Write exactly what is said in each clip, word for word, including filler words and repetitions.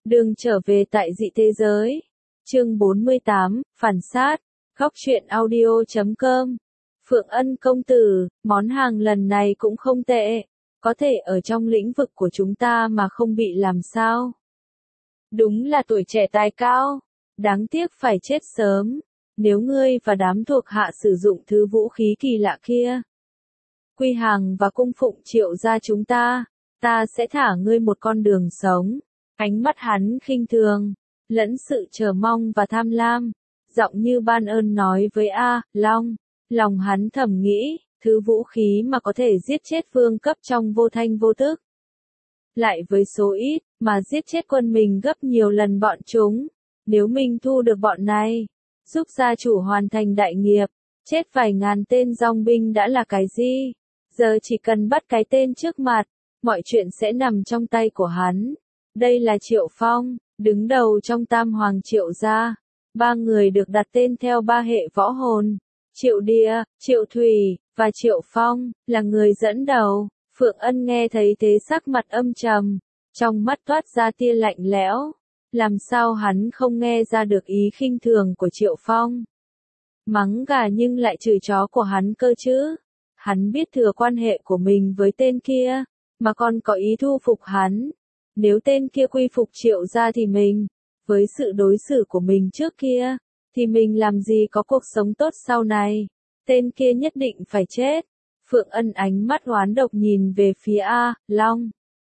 Đường trở về tại dị thế giới. Chương bốn mươi tám, Phản sát. Góc truyện audio chấm com. Phượng Ân công tử, món hàng lần này cũng không tệ. Có thể ở trong lĩnh vực của chúng ta mà không bị làm sao. Đúng là tuổi trẻ tài cao. Đáng tiếc phải chết sớm. Nếu ngươi và đám thuộc hạ sử dụng thứ vũ khí kỳ lạ kia. Quy hàng và cung phụng Triệu gia chúng ta. Ta sẽ thả ngươi một con đường sống. Ánh mắt hắn khinh thường, lẫn sự chờ mong và tham lam, giọng như ban ơn nói với A, Long. Lòng hắn thầm nghĩ, thứ vũ khí mà có thể giết chết vương cấp trong vô thanh vô tức. Lại với số ít, mà giết chết quân mình gấp nhiều lần bọn chúng. Nếu mình thu được bọn này, giúp gia chủ hoàn thành đại nghiệp, chết vài ngàn tên dòng binh đã là cái gì? Giờ chỉ cần bắt cái tên trước mặt, mọi chuyện sẽ nằm trong tay của hắn. Đây là Triệu Phong, đứng đầu trong tam hoàng Triệu gia. Ba người được đặt tên theo ba hệ võ hồn. Triệu Địa, Triệu Thủy, và Triệu Phong, là người dẫn đầu. Phượng Ân nghe thấy thế sắc mặt âm trầm, trong mắt toát ra tia lạnh lẽo. Làm sao hắn không nghe ra được ý khinh thường của Triệu Phong? Mắng gà nhưng lại chửi chó của hắn cơ chứ. Hắn biết thừa quan hệ của mình với tên kia, mà còn có ý thu phục hắn. Nếu tên kia quy phục Triệu gia thì mình, với sự đối xử của mình trước kia, thì mình làm gì có cuộc sống tốt sau này. Tên kia nhất định phải chết. Phượng Ân ánh mắt oán độc nhìn về phía A, Long.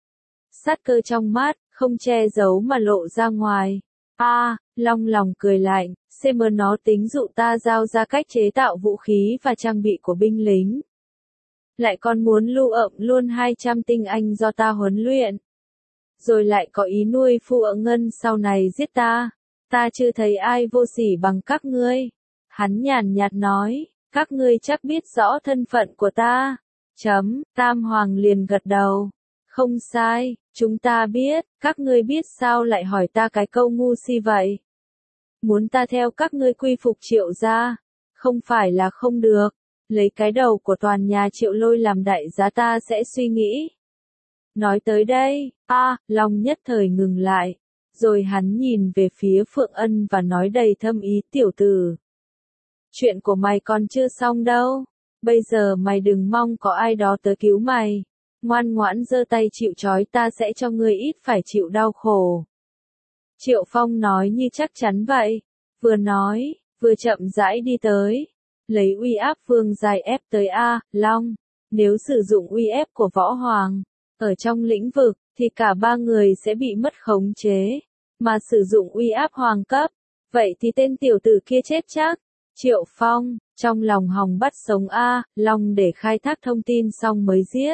Sát cơ trong mắt, không che giấu mà lộ ra ngoài. A, Long lòng cười lạnh, xem mơ nó tính dụ ta giao ra cách chế tạo vũ khí và trang bị của binh lính. Lại còn muốn lưu ậm luôn hai trăm tinh anh do ta huấn luyện. Rồi lại có ý nuôi Phu Ợ Ngân sau này giết ta. Ta chưa thấy ai vô sỉ bằng các ngươi. Hắn nhàn nhạt nói, các ngươi chắc biết rõ thân phận của ta. Chấm, Tam Hoàng liền gật đầu. Không sai, chúng ta biết, các ngươi biết sao lại hỏi ta cái câu ngu si vậy. Muốn ta theo các ngươi quy phục Triệu gia, không phải là không được. Lấy cái đầu của toàn nhà Triệu Lôi làm đại giá ta sẽ suy nghĩ. Nói tới đây, A, Long nhất thời ngừng lại, rồi hắn nhìn về phía Phượng Ân và nói đầy thâm ý, tiểu tử. Chuyện của mày còn chưa xong đâu, bây giờ mày đừng mong có ai đó tới cứu mày, ngoan ngoãn giơ tay chịu trói, ta sẽ cho ngươi ít phải chịu đau khổ. Triệu Phong nói như chắc chắn vậy, vừa nói, vừa chậm rãi đi tới, lấy uy áp vương dài ép tới A, Long. Nếu sử dụng uy ép của võ hoàng ở trong lĩnh vực, thì cả ba người sẽ bị mất khống chế. Mà sử dụng uy áp hoàng cấp, vậy thì tên tiểu tử kia chết chắc. Triệu Phong, trong lòng hòng bắt sống A, Long để khai thác thông tin xong mới giết.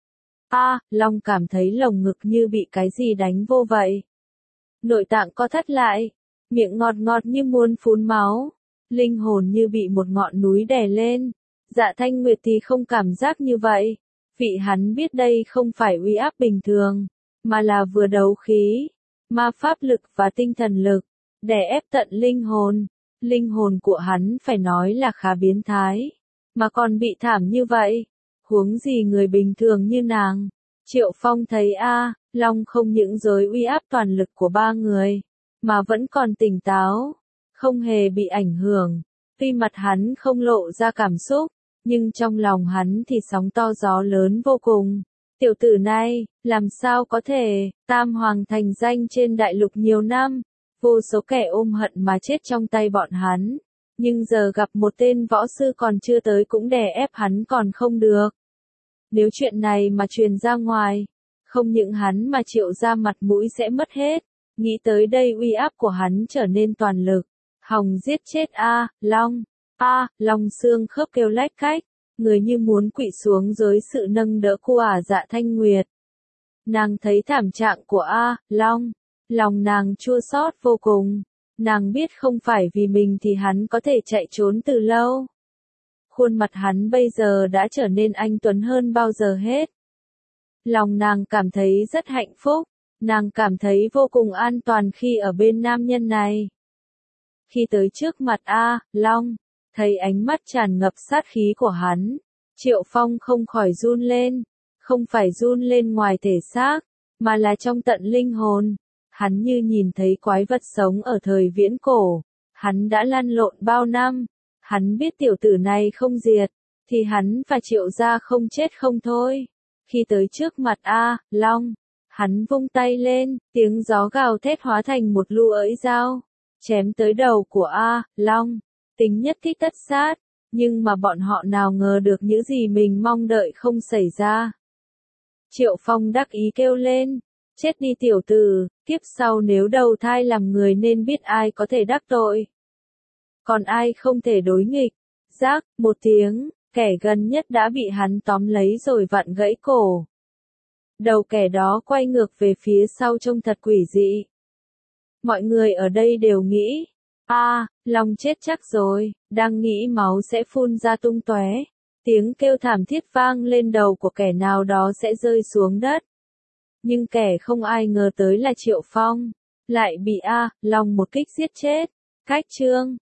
A, Long cảm thấy lồng ngực như bị cái gì đánh vô vậy. Nội tạng co thắt lại, miệng ngọt ngọt như muốn phun máu, linh hồn như bị một ngọn núi đè lên. Dạ Thanh Nguyệt thì không cảm giác như vậy. Vị hắn biết đây không phải uy áp bình thường, mà là vừa đấu khí, ma pháp lực và tinh thần lực, đè ép tận linh hồn. Linh hồn của hắn phải nói là khá biến thái, mà còn bị thảm như vậy, huống gì người bình thường như nàng. Triệu Phong thấy A, Long không những giới uy áp toàn lực của ba người, mà vẫn còn tỉnh táo, không hề bị ảnh hưởng. Tuy mặt hắn không lộ ra cảm xúc, nhưng trong lòng hắn thì sóng to gió lớn vô cùng. Tiểu tử này, làm sao có thể, Tam Hoàng thành danh trên đại lục nhiều năm, vô số kẻ ôm hận mà chết trong tay bọn hắn. Nhưng giờ gặp một tên võ sư còn chưa tới cũng đè ép hắn còn không được. Nếu chuyện này mà truyền ra ngoài, không những hắn mà Triệu gia mặt mũi sẽ mất hết. Nghĩ tới đây uy áp của hắn trở nên toàn lực. Hòng giết chết A, Long. A, Long xương khớp kêu lách cách, người như muốn quỵ xuống dưới sự nâng đỡ của ả Dạ Thanh Nguyệt. Nàng thấy thảm trạng của A, Long, lòng nàng chua xót vô cùng. Nàng biết không phải vì mình thì hắn có thể chạy trốn từ lâu. Khuôn mặt hắn bây giờ đã trở nên anh tuấn hơn bao giờ hết. Lòng nàng cảm thấy rất hạnh phúc, nàng cảm thấy vô cùng an toàn khi ở bên nam nhân này. Khi tới trước mặt A, Long, thấy ánh mắt tràn ngập sát khí của hắn, Triệu Phong không khỏi run lên, không phải run lên ngoài thể xác, mà là trong tận linh hồn. Hắn như nhìn thấy quái vật sống ở thời viễn cổ. Hắn đã lăn lộn bao năm. Hắn biết tiểu tử này không diệt, thì hắn và Triệu gia không chết không thôi. Khi tới trước mặt A, Long, hắn vung tay lên, tiếng gió gào thét hóa thành một lu ỡi dao, chém tới đầu của A, Long. Tính nhất kích tất sát, nhưng mà bọn họ nào ngờ được những gì mình mong đợi không xảy ra. Triệu Phong đắc ý kêu lên, chết đi tiểu tử, kiếp sau nếu đầu thai làm người nên biết ai có thể đắc tội. Còn ai không thể đối nghịch. Rác, một tiếng, kẻ gần nhất đã bị hắn tóm lấy rồi vặn gãy cổ. Đầu kẻ đó quay ngược về phía sau trông thật quỷ dị. Mọi người ở đây đều nghĩ, a, à, Long chết chắc rồi, đang nghĩ máu sẽ phun ra tung tóe. Tiếng kêu thảm thiết vang lên đầu của kẻ nào đó sẽ rơi xuống đất. Nhưng kẻ không ai ngờ tới là Triệu Phong, lại bị A, Long một kích giết chết. Cách chương